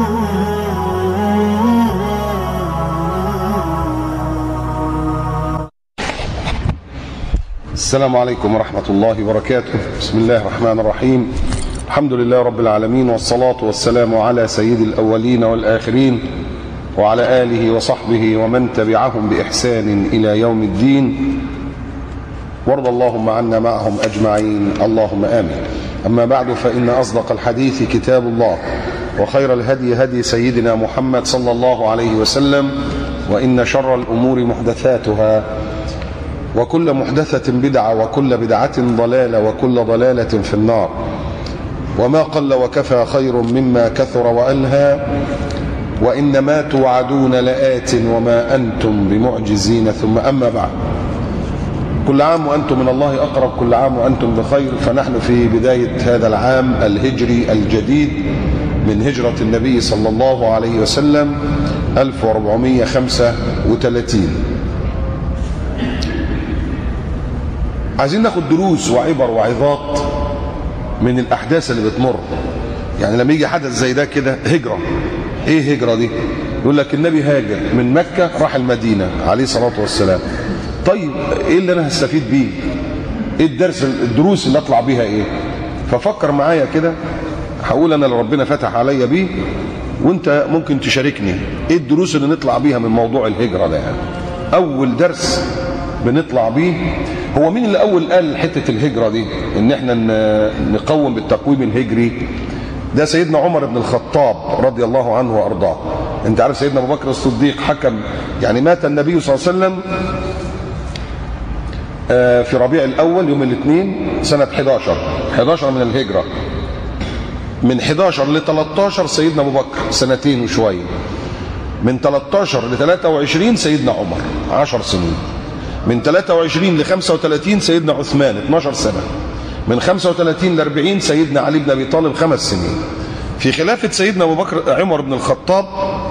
السلام عليكم ورحمة الله وبركاته. بسم الله الرحمن الرحيم. الحمد لله رب العالمين، والصلاة والسلام على سيد الأولين والآخرين وعلى آله وصحبه ومن تبعهم بإحسان إلى يوم الدين، وارض اللهم عنا معهم أجمعين، اللهم آمين. أما بعد، فإن أصدق الحديث كتاب الله، وخير الهدي هدي سيدنا محمد صلى الله عليه وسلم، وإن شر الأمور محدثاتها، وكل محدثة بدعة، وكل بدعة ضلالة، وكل ضلالة في النار. وما قل وكفى خير مما كثر وألهى، وإنما توعدون لآت وما أنتم بمعجزين. ثم أما بعد، كل عام وأنتم من الله أقرب، كل عام وأنتم بخير. فنحن في بداية هذا العام الهجري الجديد من هجرة النبي صلى الله عليه وسلم 1435. عايزين ناخد دروس وعبر وعظات من الأحداث اللي بتمر. يعني لما يجي حدث زي ده كده، هجرة، ايه هجرة دي؟ يقول لك النبي هاجر من مكة راح المدينة عليه الصلاة والسلام. طيب ايه اللي انا هستفيد بيه؟ ايه الدروس اللي اطلع بيها ايه؟ ففكر معايا كده، هقول انا اللي ربنا فتح عليا بيه، وانت ممكن تشاركني ايه الدروس اللي نطلع بيها من موضوع الهجرة ده. يعني اول درس بنطلع بيه، هو مين اللي اول قال حتة الهجرة دي ان احنا نقوم بالتقويم الهجري؟ ده سيدنا عمر بن الخطاب رضي الله عنه وارضاه. انت عارف سيدنا ابو بكر الصديق حكم، يعني مات النبي صلى الله عليه وسلم في ربيع الاول يوم الاثنين سنة 11 من الهجرة. من 11 ل 13 سيدنا ابو بكر سنتين وشوية. من 13 ل 23 سيدنا عمر 10 سنين. من 23 ل 35 سيدنا عثمان 12 سنة. من 35 ل 40 سيدنا علي بن ابي طالب 5 سنين. في خلافة سيدنا ابو بكر عمر بن الخطاب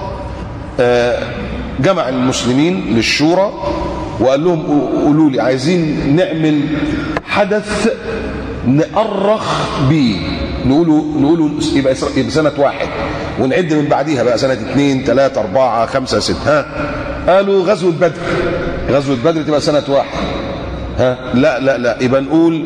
جمع المسلمين للشورى وقال لهم قولوا لي عايزين نعمل حدث نأرخ بيه، نقوله يبقى سنة 1 ونعد من بعديها بقى سنة 2 3 4 5 6. ها قالوا غزوة بدر تبقى سنة 1. ها لا يبقى نقول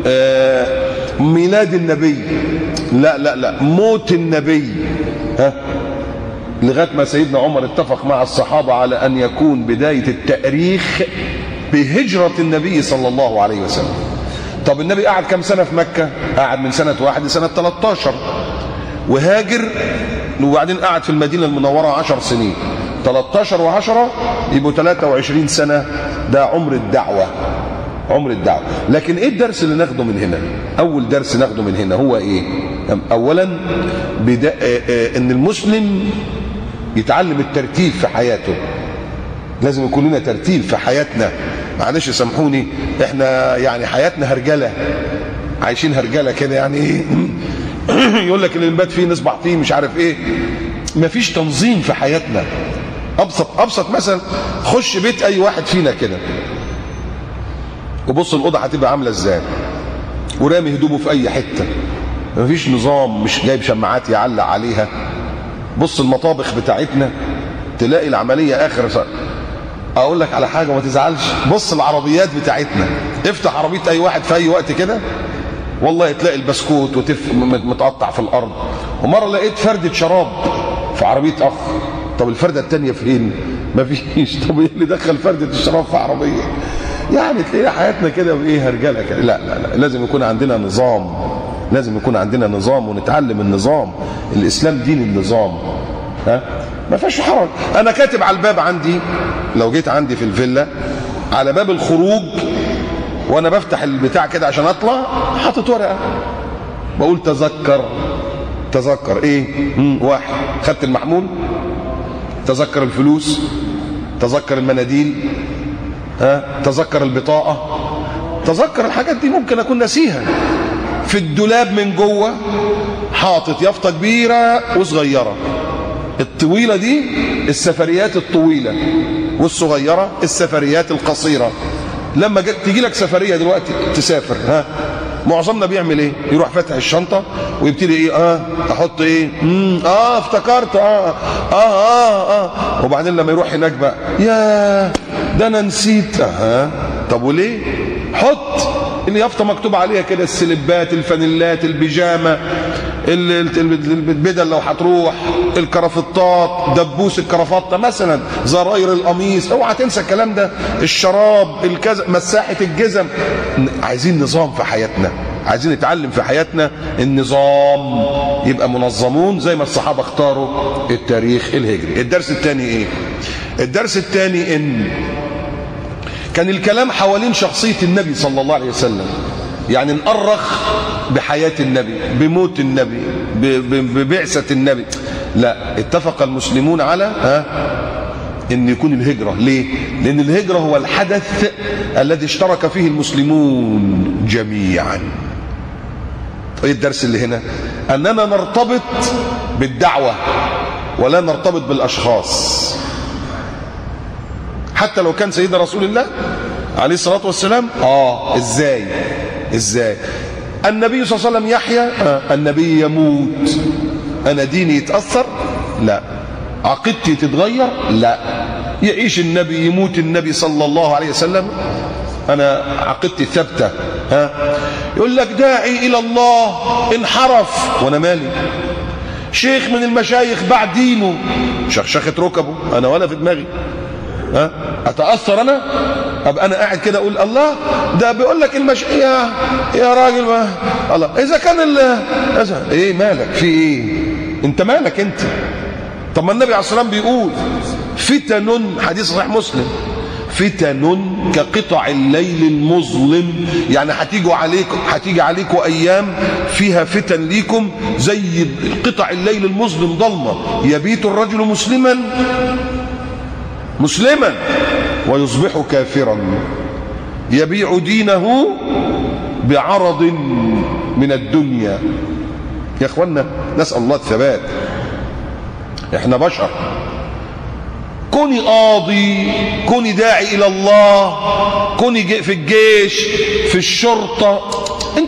ميلاد النبي. لا موت النبي. ها لغايه ما سيدنا عمر اتفق مع الصحابه على ان يكون بدايه التاريخ بهجره النبي صلى الله عليه وسلم. طب النبي قعد كم سنه في مكه؟ قعد من سنه 1 لسنه 13، وهاجر وبعدين قعد في المدينه المنوره 10 سنين. 13 و10 يبقوا 23 سنه. ده عمر الدعوه. لكن ايه الدرس اللي ناخده من هنا؟ اول درس ناخده من هنا هو ايه؟ اولا ان المسلم يتعلم الترتيب في حياته. لازم يكون لنا ترتيب في حياتنا. معلش سامحوني، احنا يعني حياتنا هرجله، عايشين هرجله كده. يعني ايه؟ يقول لك اللي نبات فيه نصبح فيه، مش عارف ايه. مفيش تنظيم في حياتنا. ابسط مثلا، خش بيت اي واحد فينا كده وبص الاوضه هتبقى عامله ازاي، ورامي هدومه في اي حته، مفيش نظام، مش جايب شماعات يعلق عليها. بص المطابخ بتاعتنا تلاقي العمليه اخر سنة. اقول لك على حاجه وما تزعلش، بص العربيات بتاعتنا، افتح عربيه اي واحد في اي وقت كده، والله تلاقي البسكوت متقطع في الارض. ومره لقيت فرده شراب في عربيه اخ. طب الفرده الثانيه فين؟ مفيش. طب ايه اللي دخل فرده الشراب في عربيه؟ يعني تلاقي حياتنا كده بايه، هرجله كده. لا لازم يكون عندنا نظام، ونتعلم النظام. الاسلام دين النظام. ها ما فيش حرج. انا كاتب على الباب عندي، لو جيت عندي في الفيلا على باب الخروج وانا بفتح البتاع كده عشان اطلع، حاطط ورقه بقول تذكر ايه؟ 1 خدت المحمول، تذكر الفلوس، تذكر المناديل، تذكر البطاقه، تذكر الحاجات دي ممكن اكون ناسيها. في الدولاب من جوه حاطط يافطه كبيره وصغيره. الطويله دي السفريات الطويله، والصغيره السفريات القصيره. لما تيجي لك سفريه دلوقتي تسافر، معظمنا بيعمل ايه؟ يروح فاتح الشنطه ويبتدي ايه؟ احط ايه؟ افتكرت وبعدين لما يروح هناك بقى يا ده انا نسيت. طب وليه؟ حط اليافطه مكتوب عليها كده السلبات، الفانيلات، البيجامه، البدل لو هتروح، الكرافتات، دبوس الكرافطه مثلا، زراير القميص، اوعى تنسى الكلام ده، الشراب، الكذا، مساحه الجزم. عايزين نظام في حياتنا، عايزين نتعلم في حياتنا النظام، يبقى منظمون زي ما الصحابه اختاروا التاريخ الهجري. الدرس الثاني ايه؟ الدرس الثاني ان كان الكلام حوالين شخصيه النبي صلى الله عليه وسلم، يعني نأرخ بحياة النبي، بموت النبي، ببعثة النبي. لا، اتفق المسلمون على ان يكون الهجرة. ليه؟ لان الهجرة هو الحدث الذي اشترك فيه المسلمون جميعا. ايه الدرس اللي هنا؟ اننا نرتبط بالدعوة ولا نرتبط بالاشخاص. حتى لو كان سيدنا رسول الله عليه الصلاة والسلام. ازاي النبي صلى الله عليه وسلم يحيا، النبي يموت، انا ديني يتأثر؟ لا. عقيدتي تتغير؟ لا. يعيش النبي، يموت النبي صلى الله عليه وسلم، انا عقيدتي ثابته. يقول لك داعي الى الله انحرف، وانا مالي؟ شيخ من المشايخ باع دينه، شخشخت ركبه، انا ولا في دماغي. اتاثر انا؟ ابقى انا قاعد كده اقول الله ده بيقول لك يا راجل، ما الله اذا كان ايه مالك في ايه؟ انت مالك انت؟ طب ما النبي عليه الصلاه والسلام بيقول فتن، حديث صحيح مسلم، فتن كقطع الليل المظلم، يعني هتيجي عليكم ايام فيها فتن ليكم زي قطع الليل المظلم، ضلمه، يبيت الرجل مسلما ويصبح كافرا، يبيع دينه بعرض من الدنيا. يا اخوانا نسأل الله الثبات، احنا بشر. كوني قاضي، كوني داعي الى الله، كوني في الجيش، في الشرطة، انت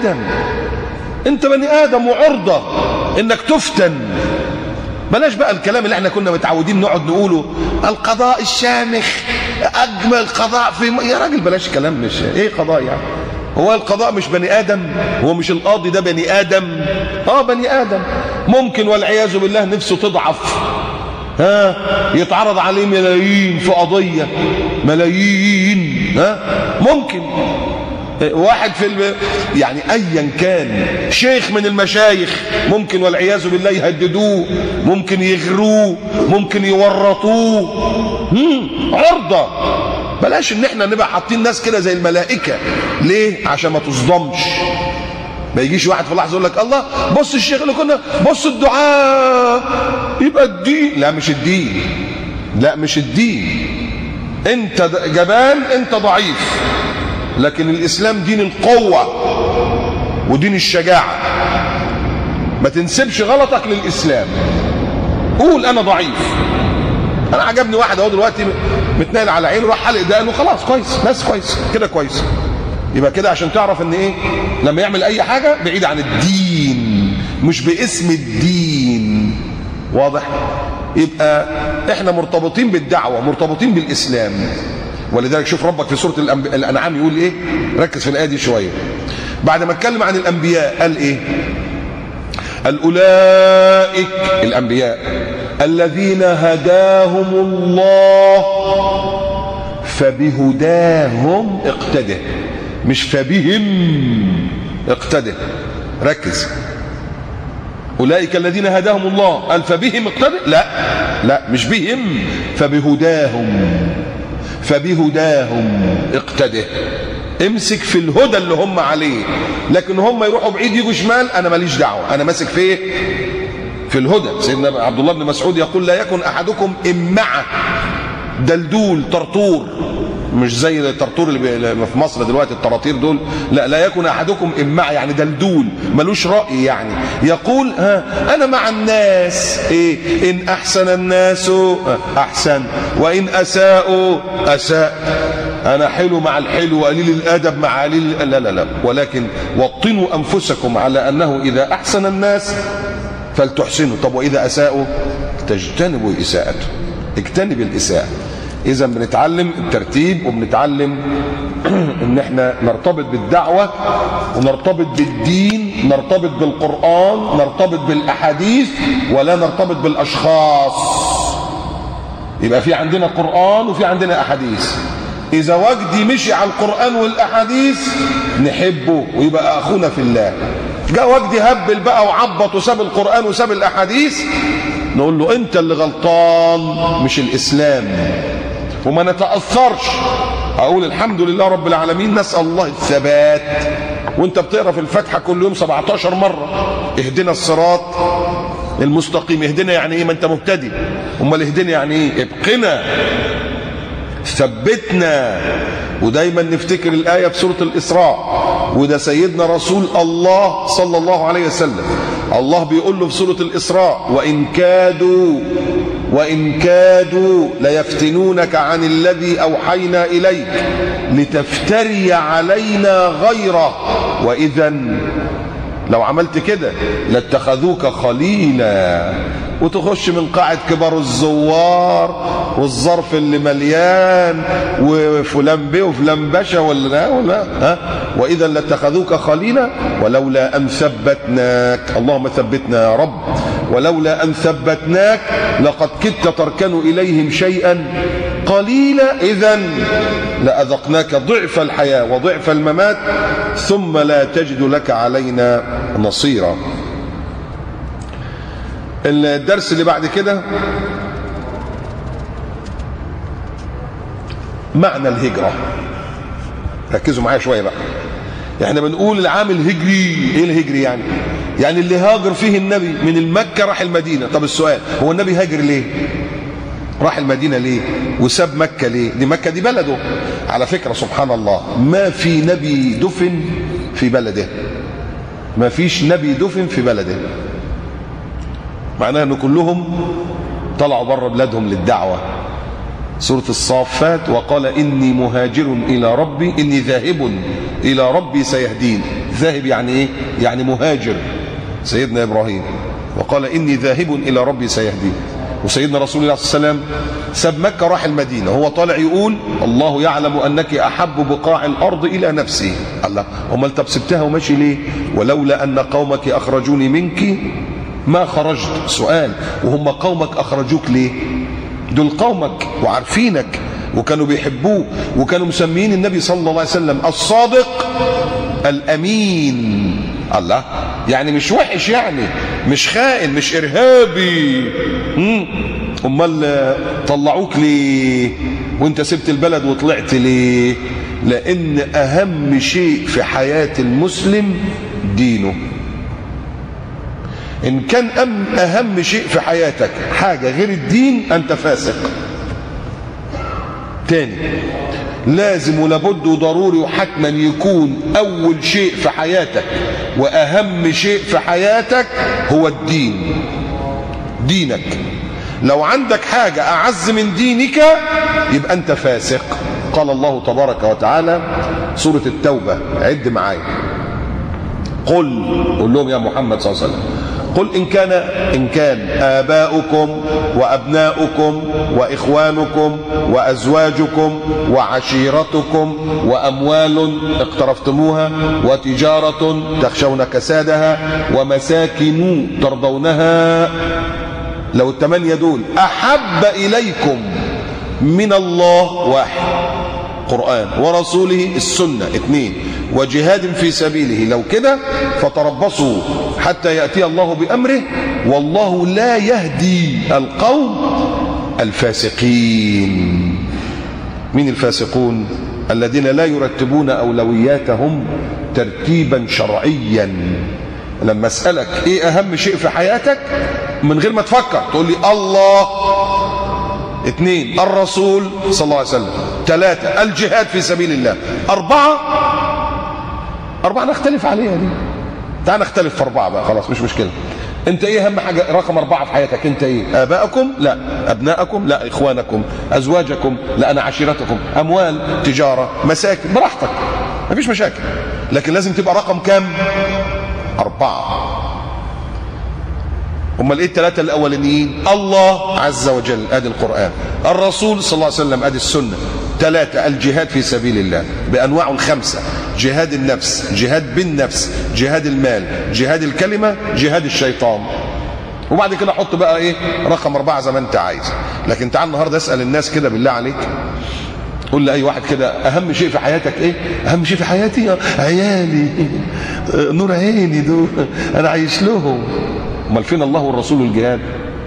بني ادم وعرضة انك تفتن. بلاش بقى الكلام اللي احنا كنا متعودين نقعد نقوله، القضاء الشامخ، اجمل قضاء في يا راجل بلاش كلام. مش ايه قضاء يعني؟ هو القضاء مش بني ادم؟ هو مش القاضي ده بني ادم؟ بني ادم ممكن والعياذ بالله نفسه تضعف، يتعرض عليه ملايين في قضية، ملايين، ممكن واحد يعني ايا كان شيخ من المشايخ ممكن والعياذ بالله يهددوه، ممكن يغروه، ممكن يورطوه، عرضة. بلاش ان احنا نبقى حاطين ناس كده زي الملائكة. ليه؟ عشان ما تصدمش. ما يجيش واحد في لحظة يقول لك الله بص الشيخ اللي كنا، بص الدعاء، يبقى الدين. لا مش الدين. انت جبان، انت ضعيف، لكن الاسلام دين القوة ودين الشجاعة. ما تنسبش غلطك للاسلام، قول انا ضعيف. انا عجبني واحد اهو دلوقتي متنايل على عينه، راح حلق دقنه، خلاص كويس، ناس كويس كده، كويس. يبقى كده عشان تعرف ان ايه، لما يعمل اي حاجة بعيد عن الدين، مش باسم الدين. واضح؟ يبقى احنا مرتبطين بالدعوة، مرتبطين بالاسلام. ولذلك شوف ربك في سورة الأنعام يقول ايه، ركز في الآية دي شوية. بعد ما اتكلم عن الأنبياء قال ايه؟ قال أولئك الأنبياء الذين هداهم الله فبهداهم اقتده، مش فبهم اقتده. ركز، أولئك الذين هداهم الله، قال فبهم اقتده؟ لا مش بهم، فبهداهم اقتده. امسك في الهدى اللي هم عليه، لكن هم يروحوا بعيد يجوا شمال، انا ماليش دعوه، انا ماسك في الهدى. سيدنا عبد الله بن مسعود يقول لا يكن احدكم امعه، دلدول، طرطور، مش زي الطرطور اللي في مصر دلوقتي الطراطير دول، لا يكن احدكم امعه يعني دلدول، ملوش راي. يعني يقول انا مع الناس، ايه ان احسن الناس احسن وان اساءوا اساء. انا حلو مع الحلو وقليل الادب مع قليل، لا لا لا، ولكن وطنوا انفسكم على انه اذا احسن الناس فلتحسنوا. طب واذا اساءوا تجتنبوا اساءته، اجتنب الاساءه. اذا بنتعلم الترتيب وبنتعلم ان احنا نرتبط بالدعوه ونرتبط بالدين، نرتبط بالقران، نرتبط بالاحاديث، ولا نرتبط بالاشخاص. يبقى في عندنا قران وفي عندنا احاديث. اذا وجدي مشي على القران والاحاديث نحبه ويبقى اخونا في الله. جاء وجدي هبل بقى وعبط وساب القران وساب الاحاديث، نقول له انت اللي غلطان مش الاسلام، وما نتاثرش. اقول الحمد لله رب العالمين، نسال الله الثبات. وانت بتقرا في الفاتحه كل يوم 17 مره اهدنا الصراط المستقيم. اهدنا يعني ايه؟ ما انت مبتدئ. امال اهدنا يعني ايه؟ ابقنا، ثبتنا. ودايما نفتكر الايه في سوره الاسراء، وده سيدنا رسول الله صلى الله عليه وسلم، الله بيقول له في سوره الاسراء: وإن كادوا ليفتنونك عن الذي أوحينا إليك لتفتري علينا غيره وإذا لو عملت كده لاتخذوك خليلا. وتخش من قاعة كبار الزوار والظرف اللي مليان وفلان بيه وفلان باشا ولا ها، وإذا لاتخذوك خليلا ولولا أن ثبتناك. اللهم ثبتنا يا رب. ولولا أن ثبتناك لقد كدت تركن إليهم شيئا قليلا إذا لأذقناك ضعف الحياة وضعف الممات ثم لا تجد لك علينا نصيرا. الدرس اللي بعد كده معنى الهجرة. ركزوا معايا شوية بقى. احنا بنقول العام الهجري. ايه الهجري يعني؟ يعني اللي هاجر فيه النبي من المكة راح المدينة. طب السؤال، هو النبي هاجر ليه؟ راح المدينة ليه؟ وساب مكة ليه؟ دي مكة دي بلده. على فكرة سبحان الله، ما في نبي دفن في بلده. ما فيش نبي دفن في بلده. معناها ان كلهم طلعوا بره بلادهم للدعوة. سورة الصافات: وقال إني مهاجر إلى ربي إني ذاهب إلى ربي سيهدين. ذاهب يعني إيه؟ يعني مهاجر. سيدنا إبراهيم وقال إني ذاهب إلى ربي سيهدين. وسيدنا رسول الله صلى الله عليه وسلم ساب مكة راح المدينة، هو طالع يقول الله يعلم أنك أحب بقاع الأرض إلى نفسي. الله، أمال طب سبتها وماشي ليه؟ ولولا أن قومك أخرجوني منك ما خرجت. سؤال، وهم قومك أخرجوك ليه؟ دول قومك وعارفينك وكانوا بيحبوه وكانوا مسميين النبي صلى الله عليه وسلم الصادق الأمين. الله، يعني مش وحش، يعني مش خائن، مش إرهابي. أمال طلعوك ليه وانت سبت البلد وطلعت ليه؟ لأن أهم شيء في حياة المسلم دينه. إن كان أهم شيء في حياتك حاجة غير الدين أنت فاسق. تاني، لازم ولابد وضروري وحتما يكون أول شيء في حياتك وأهم شيء في حياتك هو الدين. دينك. لو عندك حاجة أعز من دينك يبقى أنت فاسق. قال الله تبارك وتعالى سورة التوبة، عد معايا: قل لهم يا محمد صلى الله عليه وسلم، قل إن كان آباؤكم وأبناؤكم وإخوانكم وأزواجكم وعشيرتكم وأموال اقترفتموها وتجارة تخشون كسادها ومساكن ترضونها، لو الثمانية دول أحب إليكم من الله: واحد، قرآن، ورسوله السنة، اثنين، وجهاد في سبيله، لو كده فتربصوا حتى يأتي الله بأمره والله لا يهدي القوم الفاسقين. من الفاسقون؟ الذين لا يرتبون أولوياتهم ترتيبا شرعيا. لما أسألك إيه أهم شيء في حياتك من غير ما تفكر تقول لي الله، اثنين الرسول صلى الله عليه وسلم، ثلاثة الجهاد في سبيل الله، أربعة نختلف عليها دي. تعال نختلف في أربعة بقى، خلاص مش مشكلة. انت ايه اهم حاجه رقم 4 في حياتك؟ انت ايه؟ اباءكم؟ لا. ابناءكم؟ لا. اخوانكم؟ ازواجكم؟ لا. انا عشيرتكم؟ اموال؟ تجاره؟ مساكن؟ براحتك مفيش مشاكل، لكن لازم تبقى رقم كام؟ 4. امال ايه الثلاثه الاولانيين؟ الله عز وجل ادي القران، الرسول صلى الله عليه وسلم ادي السنه، 3 الجهاد في سبيل الله بانواعه ال5: جهاد النفس، جهاد بالنفس، جهاد المال، جهاد الكلمه، جهاد الشيطان. وبعد كده حط بقى ايه رقم 4 زي ما انت عايز. لكن تعال النهارده اسال الناس كده بالله عليك، قول لاي واحد كده اهم شيء في حياتك ايه؟ اهم شيء في حياتي عيالي، نور عيني دول انا عايش لهم. امال فين الله والرسول والجهاد؟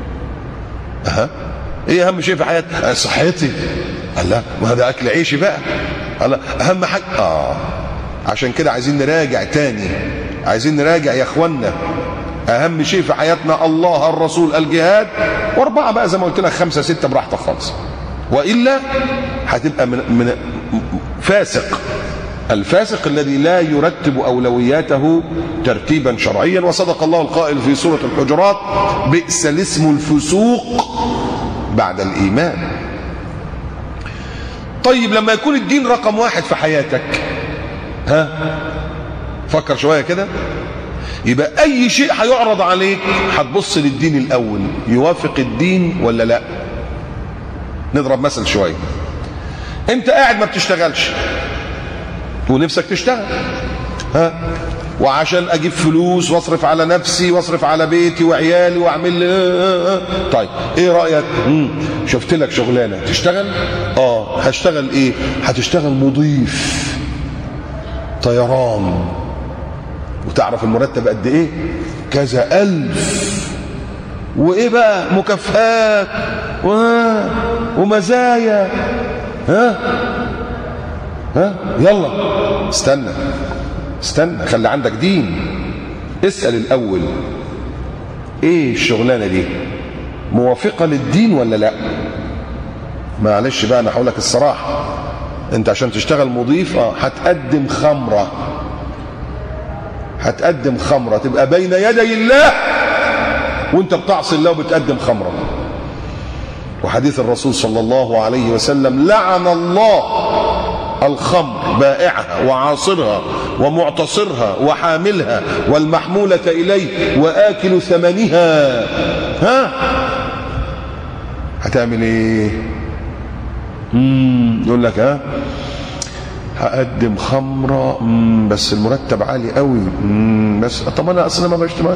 ايه اهم شيء في حياتي؟ صحتي. الله، ما هذا اكل عيشي بقى. الله، اهم حاجه. عشان كده عايزين نراجع تاني، عايزين نراجع يا اخوانا. اهم شيء في حياتنا الله، الرسول، الجهاد، و4 بقى زي ما قلت لك 5 6 براحتك خالص، والا هتبقى من فاسق. الفاسق الذي لا يرتب اولوياته ترتيبا شرعيا. وصدق الله القائل في سوره الحجرات: بئس الاسم الفسوق بعد الايمان. طيب لما يكون الدين رقم 1 في حياتك، فكر شويه كده، يبقى اي شيء هيعرض عليك هتبص للدين الاول، يوافق الدين ولا لا. نضرب مثل شويه، انت قاعد ما بتشتغلش ونفسك تشتغل، وعشان اجيب فلوس واصرف على نفسي واصرف على بيتي وعيالي واعمل لي طيب ايه رايك؟ شفت لك شغلانه تشتغل؟ هشتغل ايه؟ هتشتغل مضيف طيران، وتعرف المرتب قد ايه؟ كذا ألف، وايه بقى مكافآت ومزايا. يلا استنى خلي عندك دين. اسأل الاول ايه الشغلانه دي موافقه للدين ولا لا. معلش بقى انا هقول لك الصراحه، انت عشان تشتغل مضيف هتقدم خمره تبقى بين يدي الله وانت بتعصي الله وبتقدم خمره. وحديث الرسول صلى الله عليه وسلم: لعن الله الخمر بائعها وعاصرها ومعتصرها وحاملها والمحمولة إليه وآكل ثمنها. هتعمل ايه؟ يقول لك هقدم خمرة، بس المرتب عالي قوي، بس طب انا اصلا ما بشتغل.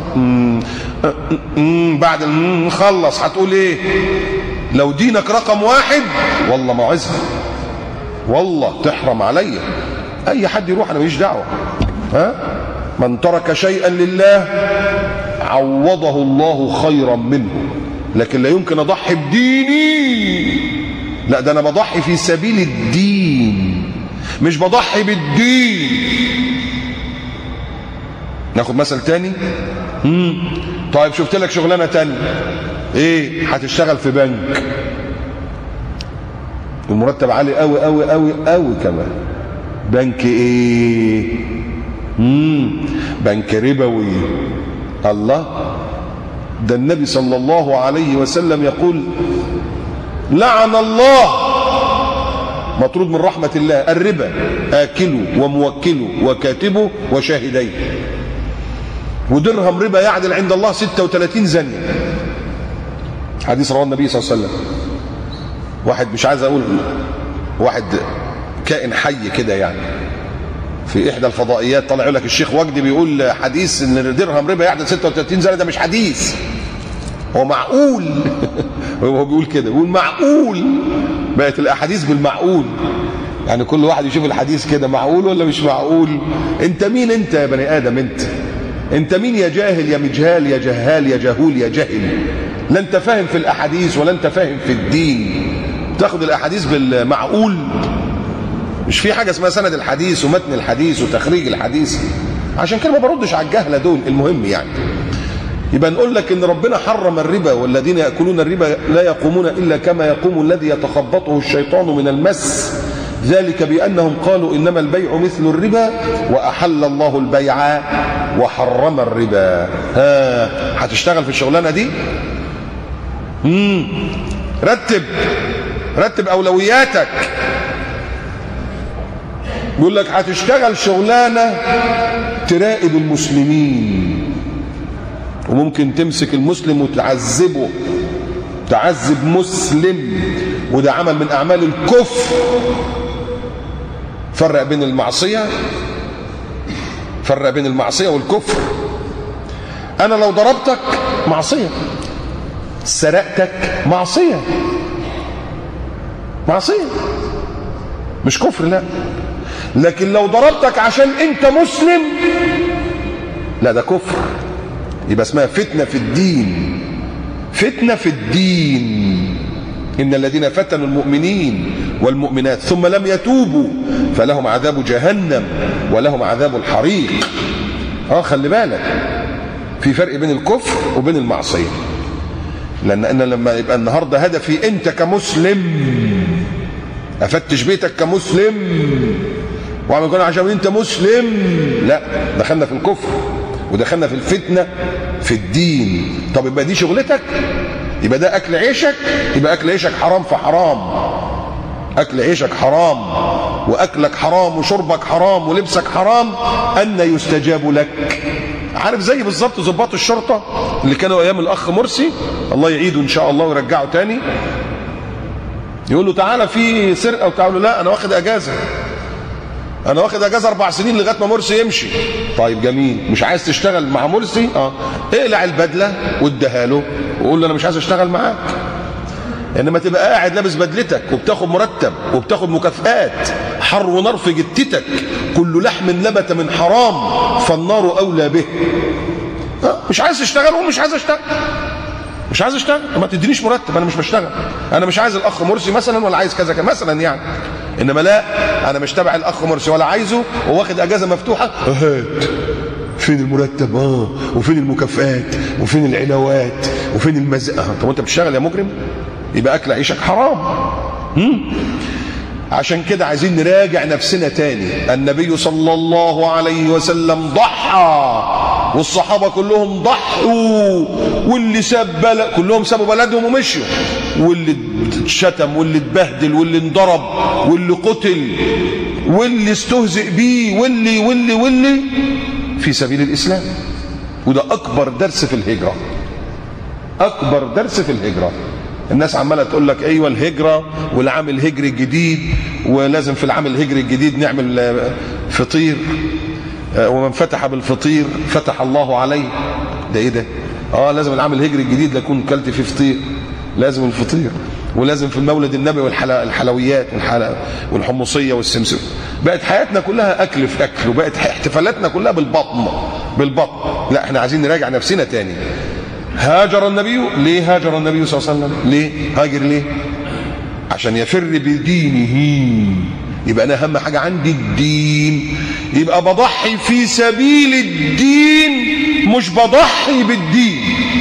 بعد نخلص هتقول ايه؟ لو دينك رقم 1 والله ما عايزها، والله تحرم عليا. اي حد يروح انا ماليش دعوه. من ترك شيئا لله عوضه الله خيرا منه. لكن لا يمكن اضحي بديني، لا ده انا بضحي في سبيل الدين، مش بضحي بالدين. ناخد مثل تاني. طيب شفت لك شغلانه تانية، ايه؟ هتشتغل في بنك، المرتب عالي قوي قوي قوي قوي كمان. بنك ايه؟ بنك ربوي. الله، ده النبي صلى الله عليه وسلم يقول: لعن الله، مطرود من رحمة الله، الربا آكله وموكله وكاتبه وشاهديه. ودرهم ربا يعدل عند الله 36 زنية. حديث رواه النبي صلى الله عليه وسلم. واحد، مش عايز اقول واحد، كائن حي كده يعني، في احدى الفضائيات طلع يقول لك الشيخ وجدي بيقول حديث ان درهم ربا يعدل 36 زنية. ده مش حديث، هو معقول. هو بيقول كده، بيقول معقول. بقت الاحاديث بالمعقول، يعني كل واحد يشوف الحديث كده معقول ولا مش معقول. انت مين انت يا بني ادم؟ انت مين يا جاهل يا مجهال يا جهال يا جهول يا جهل؟ لا انت فاهم في الاحاديث ولا انت فاهم في الدين. تاخد الاحاديث بالمعقول. مش في حاجه اسمها سند الحديث ومتن الحديث وتخريج الحديث. عشان كده ما بردش على الجهله دول. المهم يعني يبقى نقول لك ان ربنا حرم الربا، والذين ياكلون الربا لا يقومون الا كما يقوم الذي يتخبطه الشيطان من المس، ذلك بانهم قالوا انما البيع مثل الربا واحل الله البيع وحرم الربا. هتشتغل في الشغلانه دي؟ رتب اولوياتك. بيقول لك هتشتغل شغلانه تراقب المسلمين، وممكن تمسك المسلم وتعذبه، تعذب مسلم، وده عمل من اعمال الكفر. فرق بين المعصيه، فرق بين المعصيه والكفر. انا لو ضربتك معصيه، سرقتك معصيه، معصيه مش كفر، لا. لكن لو ضربتك عشان انت مسلم، لا ده كفر، يبقى اسمها فتنه في الدين. فتنه في الدين. ان الذين فتنوا المؤمنين والمؤمنات ثم لم يتوبوا فلهم عذاب جهنم ولهم عذاب الحريق. خلي بالك، في فرق بين الكفر وبين المعصيه. لان انا لما يبقى النهارده هدفي انت كمسلم افتش بيتك كمسلم واعمل كده عشان انت مسلم، لا، دخلنا في الكفر ودخلنا في الفتنه في الدين. طب يبقى دي شغلتك، يبقى ده اكل عيشك، يبقى اكل عيشك حرام في حرام. اكل عيشك حرام، واكلك حرام، وشربك حرام، ولبسك حرام. ان يستجاب لك؟ عارف زي بالظبط ضباط الشرطه اللي كانوا ايام الاخ مرسي، الله يعيده ان شاء الله ويرجعه تاني، يقول له تعالى في سرقه وتعالى له لا انا واخد اجازه، انا واخد اجازه 4 سنين لغايه ما مرسي يمشي. طيب جميل، مش عايز تشتغل مع مرسي؟ اقلع البدله واديها له وقول له انا مش عايز اشتغل معاك. انما تبقى قاعد لابس بدلتك وبتاخد مرتب وبتاخد مكافآت، حر ونار في جتتك، كل لحم نبت من حرام فالنار اولى به. مش عايز تشتغل ومش عايز اشتغل، مش عايز اشتغل، ما تدينيش مرتب، انا مش بشتغل، انا مش عايز الاخ مرسي مثلا ولا عايز كذا مثلا يعني. انما لا، انا مش تابع الاخ مرسي ولا عايزه وواخد اجازه مفتوحه، هات فين المرتب؟ وفين المكافآت؟ وفين العلاوات؟ وفين المزق؟ طب وانت بتشتغل يا مجرم؟ يبقى اكل عيشك حرام. عشان كده عايزين نراجع نفسنا تاني. النبي صلى الله عليه وسلم ضحى، والصحابه كلهم ضحوا، واللي ساب كلهم سابوا بلدهم ومشوا، واللي اتشتم واللي اتبهدل واللي انضرب واللي قتل واللي استهزئ بيه واللي في سبيل الاسلام. وده اكبر درس في الهجره، اكبر درس في الهجره. الناس عماله تقول لك ايوه الهجره والعام الهجري الجديد، ولازم في العام الهجري الجديد نعمل فطير، ومن فتح بالفطير فتح الله عليه. ده ايه ده؟ لازم العام الهجري الجديد لكون كلت فيه فطير، لازم الفطير، ولازم في المولد النبوي والحلويات والحمصيه والسمسم. بقت حياتنا كلها اكل في اكل، وبقت احتفالاتنا كلها بالبطن. لا، احنا عايزين نراجع نفسنا تاني. هاجر النبي، ليه هاجر النبي صلى الله عليه وسلم؟ ليه هاجر؟ ليه؟ عشان يفر بدينه. يبقى انا اهم حاجه عندي الدين، يبقى بضحي في سبيل الدين، مش بضحي بالدين.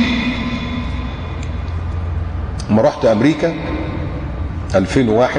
لما رحت امريكا 2001،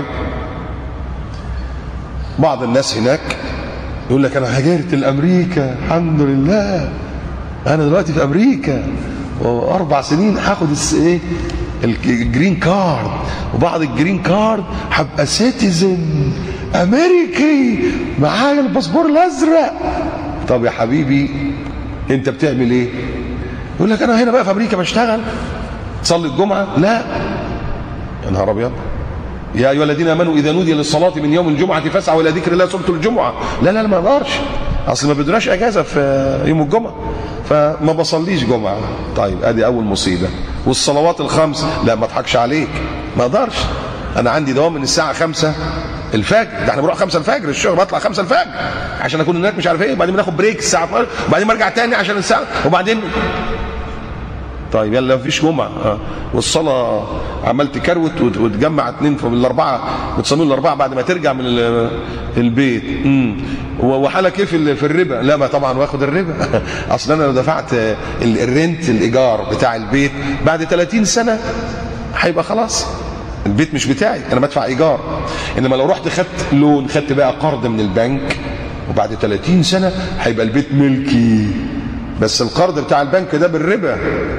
بعض الناس هناك يقول لك انا هاجرت لامريكا الحمد لله، انا دلوقتي في امريكا و4 سنين هاخد الجرين كارد، وبعد الجرين كارد هبقى سيتيزن امريكي معايا الباسبور الازرق. طب يا حبيبي انت بتعمل ايه؟ يقول لك انا هنا بقى في امريكا بشتغل. تصلي الجمعه؟ لا. يا نهار ابيض. يا ايها الذين امنوا اذا نودي للصلاه من يوم الجمعه فاسعوا الى ذكر الله صلاه الجمعه. لا ما اقدرش، اصل ما بدناش اجازه في يوم الجمعه، فما بصليش جمعه. طيب ادي اول مصيبه. والصلوات الخمس؟ لا ما اضحكش عليك، ما اقدرش، انا عندي دوام من الساعه 5 الفجر، ده احنا بنروح 5 الفجر الشغل، بطلع 5 الفجر عشان اكون هناك مش عارف ايه، وبعدين بناخد بريك الساعه 12 وبعدين برجع تاني عشان الساعه، وبعدين طيب يلا مفيش جمعه. والصلاه عمال تكروت وتجمع 2 في الاربعه، بتصلوا الاربعه بعد ما ترجع من البيت. وحالك ايه في الربا؟ لا ما طبعا واخد الربا اصل انا لو دفعت الرنت الايجار بتاع البيت بعد 30 سنه هيبقى خلاص البيت مش بتاعي، انا بدفع ايجار. انما لو رحت خدت لون، خدت بقى قرض من البنك، وبعد 30 سنه هيبقى البيت ملكي. بس القرض بتاع البنك ده بالربا،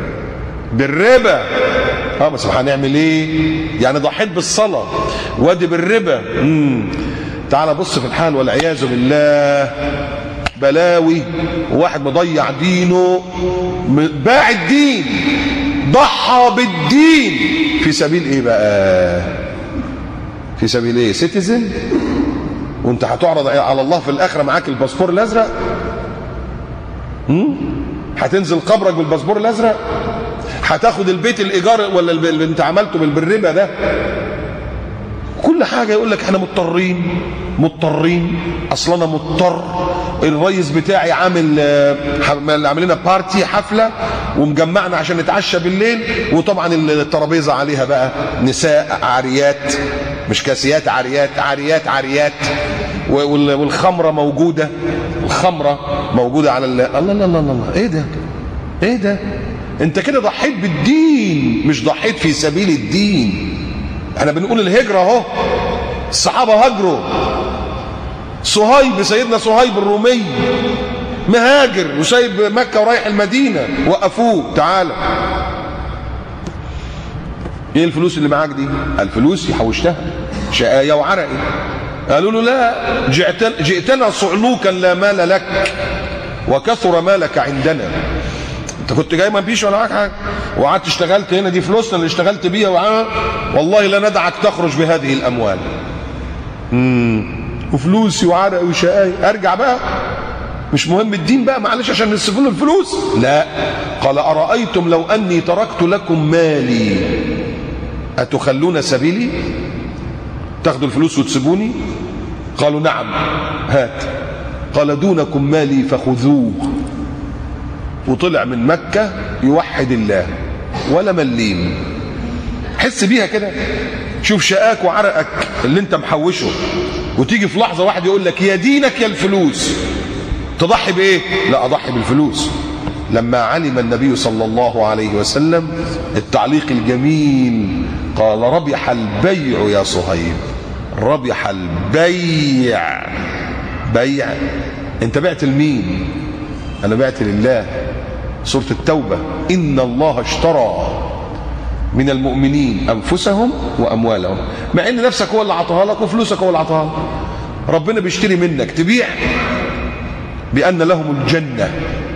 بس هنعمل ايه؟ يعني ضحيت بالصلاه وادي بالربا. تعال بص في الحال والعياذ بالله، بلاوي، وواحد مضيع دينه، باع الدين، ضحى بالدين في سبيل ايه بقى؟ في سبيل ايه؟ سيتيزن؟ وانت هتعرض على الله في الاخره معاك الباسبور الازرق؟ هتنزل قبرك بالباسبور الازرق؟ هتاخد البيت الايجار ولا اللي انت عملته بالربا ده؟ كل حاجه يقول لك احنا مضطرين، اصل انا مضطر، الرئيس بتاعي عاملين بارتي، حفله، ومجمعنا عشان نتعشى بالليل، وطبعا الترابيزه عليها بقى نساء عاريات، مش كاسيات، عاريات، والخمره موجوده، على الله. ايه ده؟ انت كده ضحيت بالدين، مش ضحيت في سبيل الدين. احنا بنقول الهجرة اهو، الصحابة هاجروا، سيدنا صهيب الرومي مهاجر وسايب مكة ورايح المدينة، وقفوه، تعالى ايه الفلوس اللي معاك دي؟ الفلوس حوشتها شقاية وعرقي. قالوا له لا، جئتنا صعلوكا لا مال لك وكثر مالك عندنا. انت كنت جاي ما فيش ولا معاك حاجه، وقعدت اشتغلت هنا، دي فلوسنا اللي اشتغلت بيها، والله لا ندعك تخرج بهذه الاموال. وفلوسي وعرقي وشقاي، ارجع بقى، مش مهم الدين بقى، معلش عشان نصرف له الفلوس. لا، قال ارايتم لو اني تركت لكم مالي اتخلون سبيلي؟ تاخدوا الفلوس وتسيبوني؟ قالوا نعم، هات. قال دونكم مالي فخذوه. وطلع من مكة يوحد الله ولا مليم. حس بيها كده، شوف شقاك وعرقك اللي انت محوشه، وتيجي في لحظة واحد يقول لك يا دينك يا الفلوس، تضحي بايه؟ لا، اضحي بالفلوس. لما علم النبي صلى الله عليه وسلم التعليق الجميل، قال ربح البيع يا صهيب، ربح البيع. بيع، انت بعت لمين؟ انا بعت لله. سورة التوبة، إن الله اشترى من المؤمنين أنفسهم وأموالهم، مع إن نفسك هو اللي عطاها لك وفلوسك هو اللي عطاها لك. ربنا بيشتري منك، تبيع بأن لهم الجنة.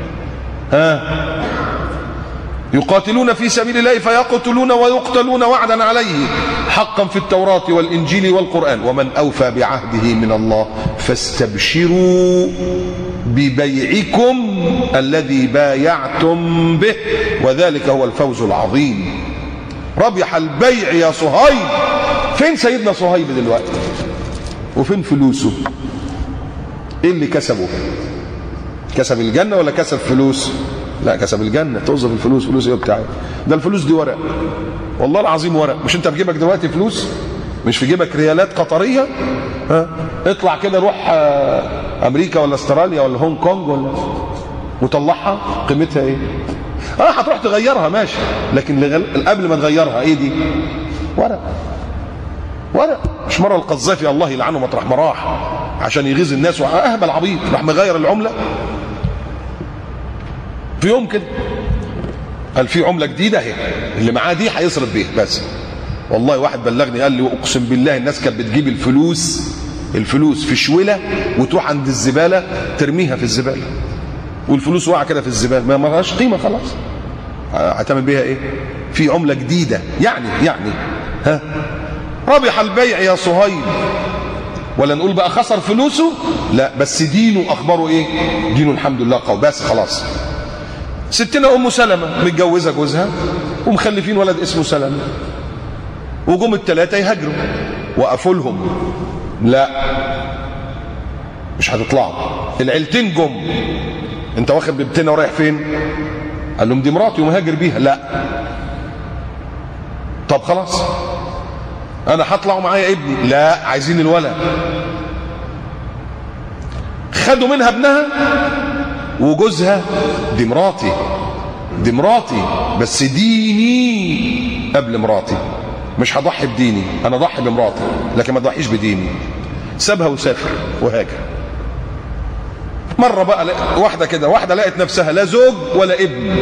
يقاتلون في سبيل الله فيقتلون ويقتلون وعدا عليه حقا في التوراة والإنجيل والقرآن، ومن أوفى بعهده من الله فاستبشروا ببيعكم الذي بايعتم به وذلك هو الفوز العظيم. ربح البيع يا صهيب. فين سيدنا صهيب دلوقتي؟ وفين فلوسه؟ ايه اللي كسبه؟ كسب الجنة ولا كسب فلوس؟ لا، كسب الجنة. توظف الفلوس، فلوس ايه بتاعي؟ ده الفلوس دي ورق، والله العظيم ورق. مش انت في جيبك دلوقتي فلوس؟ مش في جيبك ريالات قطرية؟ اطلع كده، روح امريكا ولا استراليا ولا هونج كونج ولا، وطلعها، قيمتها ايه؟ هتروح تغيرها ماشي، لكن قبل ما تغيرها ايه دي؟ ورق. مش مرة القذافي الله يلعنه مطرح ما راح عشان يغيظ الناس، واهبل عبيط راح مغير العملة في يوم كده، قال في عملة جديدة اهي، اللي معاه دي هيصرف بيها بس. والله واحد بلغني قال لي اقسم بالله الناس كانت بتجيب الفلوس في شوله وتروح عند الزباله ترميها في الزباله، والفلوس واقعه كده في الزباله، ما لهاش قيمه خلاص. هتعمل بيها ايه؟ في عمله جديده يعني ربح البيع يا صهيب. ولا نقول بقى خسر فلوسه، لا، بس دينه اخباره ايه؟ دينه الحمد لله قوي، بس خلاص. ستنا ام سلمة متجوزه جوزها ومخلفين ولد اسمه سلمة، وجم الثلاثه يهاجروا، وقفوا لهم لا مش هتطلعوا. العيلتين جم، انت واخد بنتنا ورايح فين؟ قال لهم دي مراتي ومهاجر بيها. لا، طب خلاص انا هطلع معايا ابني. لا، عايزين الولد. خدوا منها ابنها وجوزها، دي مراتي بس ديني قبل مراتي، مش هضحي بديني، انا اضحي بمراتي لكن ما اضحيش بديني. سابها وسافر وهاجر. مرة بقى واحدة كده، واحدة لقت نفسها لا زوج ولا ابن،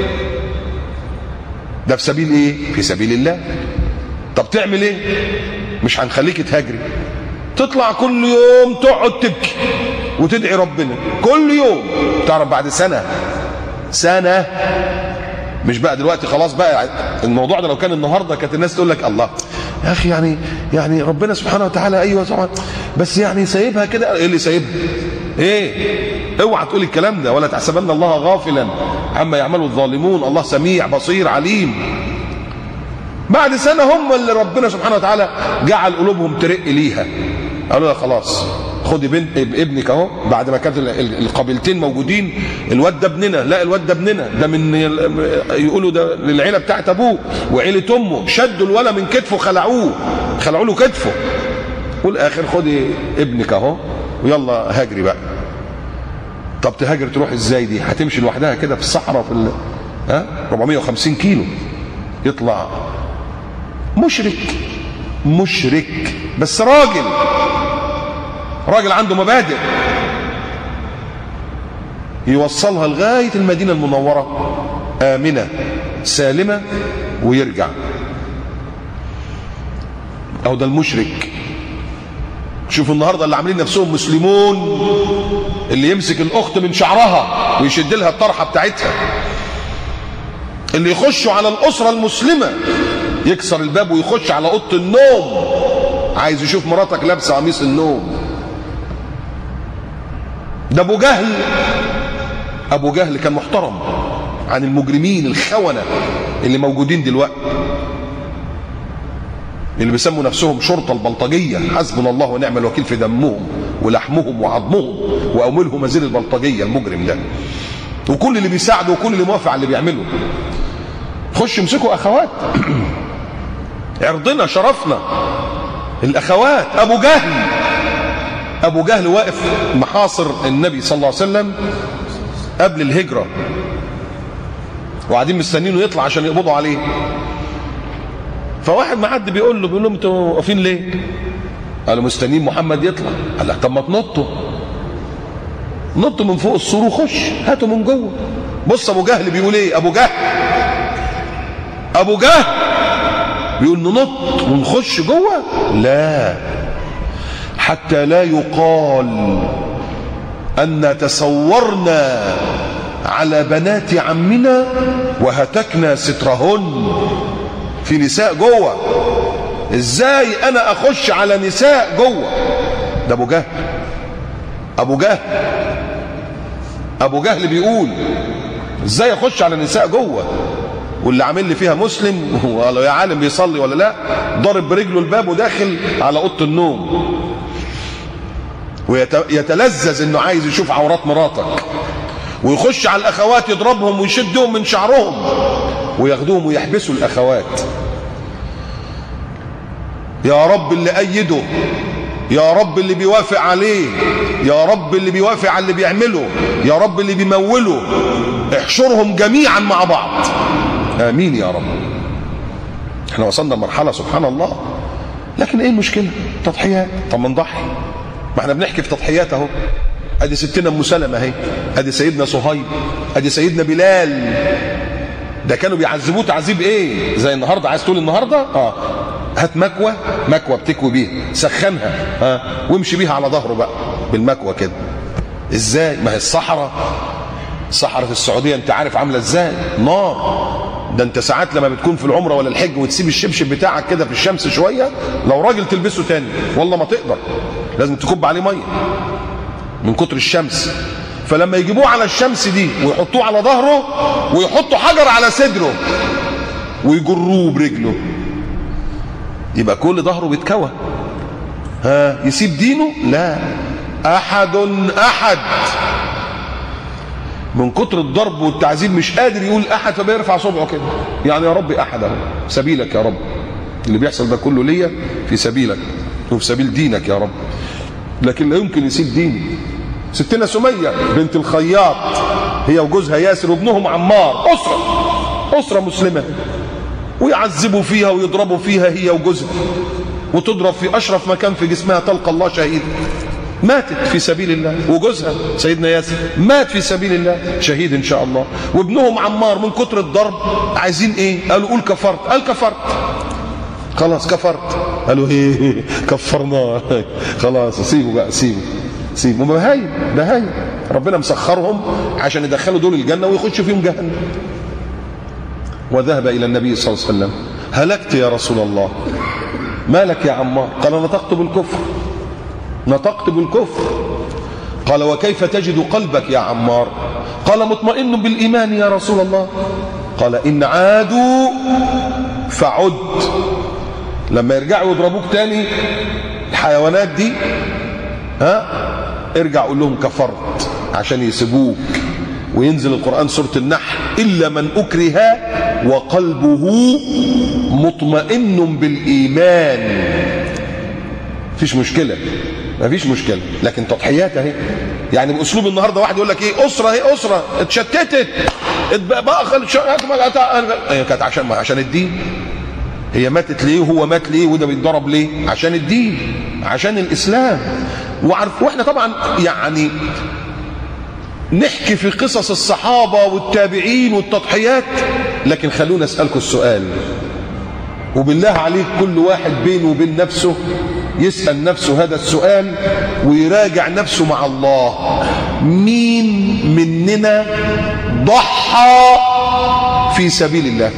ده في سبيل ايه؟ في سبيل الله. طب تعمل ايه؟ مش هنخليك تهاجري، تطلع كل يوم تقعد تبكي وتدعي ربنا كل يوم. تعرف بعد سنة مش بقى دلوقتي خلاص بقى الموضوع ده، لو كان النهارده كانت الناس تقول لك الله يا اخي يعني ربنا سبحانه وتعالى ايوه طبعا، بس يعني سايبها كده. ايه اللي سايبها؟ ايه؟ اوعى تقول الكلام ده، ولا تحسبن الله غافلا عما يعمل الظالمون، الله سميع بصير عليم. بعد سنة هم اللي ربنا سبحانه وتعالى جعل قلوبهم ترق ليها، قالوا لها خلاص خدي ابنك اهو، بعد ما كانت القبيلتين موجودين، الواد ده ابننا، لا الواد ده ابننا، ده من يقولوا ده للعيله بتاعت ابوه وعيله امه، شدوا الولد من كتفه خلعوا له كتفه، والاخر خدي ابنك اهو ويلا هاجري بقى. طب تهاجر تروح ازاي دي؟ هتمشي لوحدها كده في الصحراء في 450 كيلو، يطلع مشرك بس راجل عنده مبادئ، يوصلها لغاية المدينة المنورة آمنة سالمة ويرجع. أو ده المشرك. شوفوا النهاردة اللي عاملين نفسهم مسلمون، اللي يمسك الأخت من شعرها ويشد لها الطرحة بتاعتها، اللي يخشوا على الأسرة المسلمة يكسر الباب ويخش على أوضة النوم، عايز يشوف مراتك لابسة قميص النوم. ده أبو جهل كان محترم عن المجرمين الخونة اللي موجودين دلوقتي، اللي بيسموا نفسهم شرطة البلطجية، حسبنا الله ونعم الوكيل في دمهم ولحمهم وعظمهم وأمولهم مزيل البلطجية المجرم ده، وكل اللي بيساعده وكل اللي موافق على اللي بيعمله. خش امسكوا أخوات عرضنا شرفنا الأخوات. أبو جهل واقف محاصر النبي صلى الله عليه وسلم قبل الهجرة، وقاعدين مستنينه يطلع عشان يقبضوا عليه. فواحد معدي بيقول لهم انتوا واقفين ليه؟ قالوا مستنيين محمد يطلع. قال له طب ما نطوا من فوق السور وخش، هاتوا من جوه. بص ابو جهل بيقول ايه؟ ابو جهل بيقول ننط ونخش جوه؟ لا، حتى لا يقال أن تصورنا على بنات عمنا وهتكنا سترهن. في نساء جوه، ازاي انا اخش على نساء جوه؟ ده ابو جهل بيقول ازاي اخش على نساء جوه؟ واللي عامل لي فيها مسلم وقال يا عالم بيصلي ولا لا، ضارب برجله الباب وداخل على اوضه النوم، ويتلذذ انه عايز يشوف عورات مراتك، ويخش على الاخوات يضربهم ويشدهم من شعرهم وياخدوهم ويحبسوا الاخوات. يا رب اللي ايده، يا رب اللي بيوافق عليه، يا رب اللي بيوافق على اللي بيعمله، يا رب اللي بيموله، احشرهم جميعا مع بعض، امين يا رب. احنا وصلنا لمرحله سبحان الله. لكن ايه المشكله؟ تضحيات. طب ما نضحي، ما احنا بنحكي في تضحيات اهو. ادي ستنا ام سلمة اهي، ادي سيدنا صهيب، ادي سيدنا بلال. ده كانوا بيعذبوه تعذيب ايه؟ زي النهارده، عايز تقول النهارده هات مكوه بتكوي بيها، سخنها وامشي بيها على ظهره بقى بالمكوه كده. ازاي؟ ما هي الصحراء في السعوديه انت عارف عامله ازاي؟ نار. ده انت ساعات لما بتكون في العمره ولا الحج وتسيب الشبشب بتاعك كده في الشمس شويه، لو راجل تلبسه تاني والله ما تقدر، لازم تكب عليه ميه من كتر الشمس. فلما يجيبوه على الشمس دي ويحطوه على ظهره ويحطوا حجر على صدره ويجروه برجله، يبقى كل ظهره بيتكوى. يسيب دينه؟ لا. احد من كتر الضرب والتعذيب مش قادر يقول احد، فبيرفع صبعه كده يعني يا رب احد اهو، سبيلك يا رب، اللي بيحصل ده كله ليا في سبيلك وفي سبيل دينك يا رب. لكن لا يمكن يسيب دينه. ستنا سمية بنت الخياط، هي وجوزها ياسر وابنهم عمار، أسرة مسلمة، ويعذبوا فيها ويضربوا فيها هي وجوزها، وتضرب في أشرف مكان في جسمها، تلقى الله شهيد. ماتت في سبيل الله، وجوزها سيدنا ياسر مات في سبيل الله شهيد ان شاء الله، وابنهم عمار من كتر الضرب عايزين ايه؟ قالوا قول كفرت. قال كفرت، خلاص كفرت. قالوا ايه؟ كفرناه. خلاص سيبوا بقى، سيبوا بهايم ربنا مسخرهم عشان يدخلوا دول الجنه ويخشوا فيهم جهنم. وذهب الى النبي صلى الله عليه وسلم: هلكت يا رسول الله. ما لك يا عمار؟ قال: نطقت بالكفر. قال: وكيف تجد قلبك يا عمار؟ قال: مطمئن بالإيمان يا رسول الله. قال: إن عادوا فعد. لما يرجعوا يضربوك تاني الحيوانات دي، ارجع قول لهم كفرت عشان يسيبوك. وينزل القرآن سورة النحل: إلا من أكره وقلبه مطمئن بالإيمان. مفيش مشكلة، لكن تضحيات اهي. يعني باسلوب النهارده واحد يقول لك ايه؟ اسره اهي، اسره اتشتتت كانت عشان الدين. هي ماتت ليه وهو مات ليه وده بيتضرب ليه؟ عشان الدين، عشان الاسلام. واحنا طبعا يعني نحكي في قصص الصحابه والتابعين والتضحيات، لكن خلونا اسالكم السؤال، وبالله عليك كل واحد بينه وبين نفسه يسأل نفسه هذا السؤال ويراجع نفسه مع الله. مين مننا ضحى في سبيل الله؟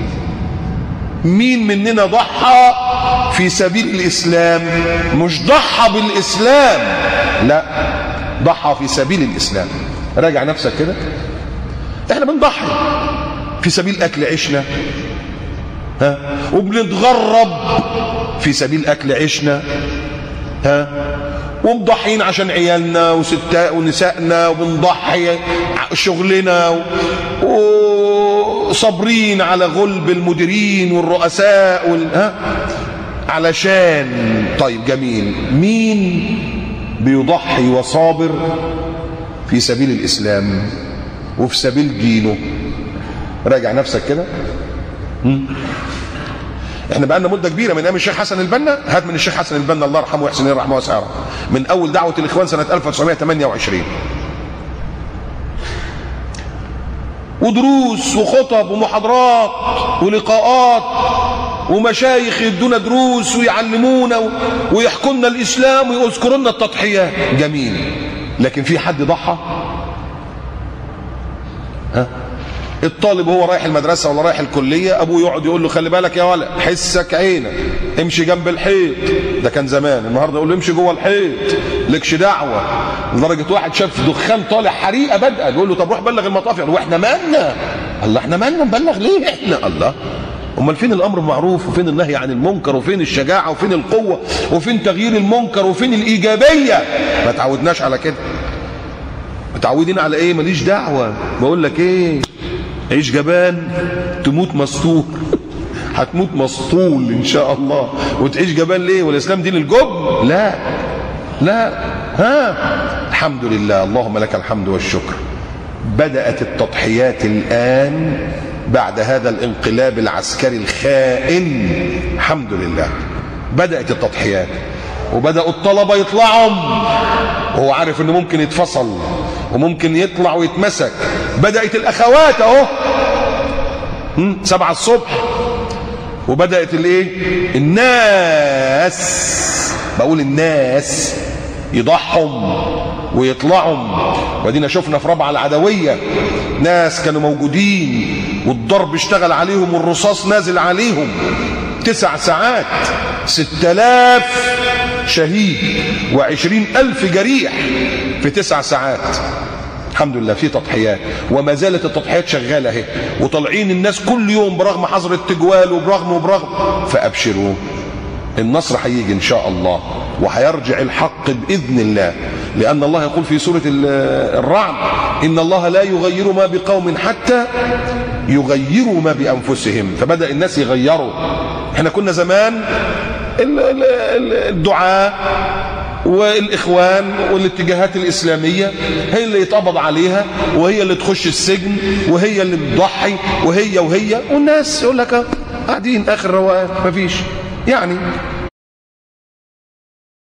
مين مننا ضحى في سبيل الإسلام؟ مش ضحى بالإسلام، لا، ضحى في سبيل الإسلام. راجع نفسك كده. احنا بنضحي في سبيل أكل عيشنا، وبنتغرب في سبيل أكل عيشنا، ومضحين عشان عيالنا ونسائنا، وبنضحي شغلنا، وصابرين على غلب المديرين والرؤساء علشان. طيب جميل، مين بيضحي وصابر في سبيل الإسلام وفي سبيل دينه؟ راجع نفسك كده. احنا بقى لنا مده كبيره من ايام الشيخ حسن البنا. هات من الشيخ حسن البنا الله يرحمه ويحسن اليه رحمه واسعه، من اول دعوه الاخوان سنه 1928، ودروس وخطب ومحاضرات ولقاءات، ومشايخ يدونا دروس ويعلمونا ويحكوا لنا الاسلام ويذكروا لنا التضحيات. جميل، لكن في حد ضحى؟ الطالب هو رايح المدرسه ولا رايح الكليه، ابوه يقعد يقول له خلي بالك يا ولد، حسك عينك، امشي جنب الحيط. ده كان زمان، النهارده يقول له امشي جوه الحيط، لكش دعوه. لدرجه واحد شاف دخان طالع، حريقه بدأ، يقول له طب روح بلغ المطافي. قال له واحنا مالنا؟ الله، احنا مالنا نبلغ ليه احنا؟ الله، امال فين الامر بالمعروف وفين النهي عن المنكر وفين الشجاعه وفين القوه وفين تغيير المنكر وفين الايجابيه؟ ما تعودناش على كده. متعودين على ايه؟ ماليش دعوه. بقول لك ايه، عيش جبان تموت مسطول. هتموت مسطول ان شاء الله، وتعيش جبان ليه؟ والاسلام دين الجبن؟ لا لا. الحمد لله، اللهم لك الحمد والشكر. بدأت التضحيات الآن بعد هذا الانقلاب العسكري الخائن. الحمد لله بدأت التضحيات، وبدأوا الطلبة يطلعوا وهو عارف انه ممكن يتفصل وممكن يطلع ويتمسك. بدأت الأخوات اهو 7 الصبح، وبدأت الايه؟ الناس، بقول الناس يضحوا ويطلعوا. ودينا شفنا في رابعة العدوية ناس كانوا موجودين والضرب اشتغل عليهم والرصاص نازل عليهم 9 ساعات، 6000 شهيد و20,000 جريح في 9 ساعات. الحمد لله في تضحيات، وما زالت التضحيات شغالة اهي، وطالعين الناس كل يوم برغم حظر التجوال وبرغم. فأبشروا، النصر هيجي إن شاء الله، وهيرجع الحق بإذن الله، لأن الله يقول في سورة الرعد إن الله لا يغير ما بقوم حتى يغيروا ما بأنفسهم. فبدأ الناس يغيروا. احنا كنا زمان الدعاء والإخوان والاتجاهات الإسلامية هي اللي يتقبض عليها، وهي اللي تخش السجن، وهي اللي بتضحي، وهي والناس يقول لك قاعدين آخر روقان، مفيش يعني.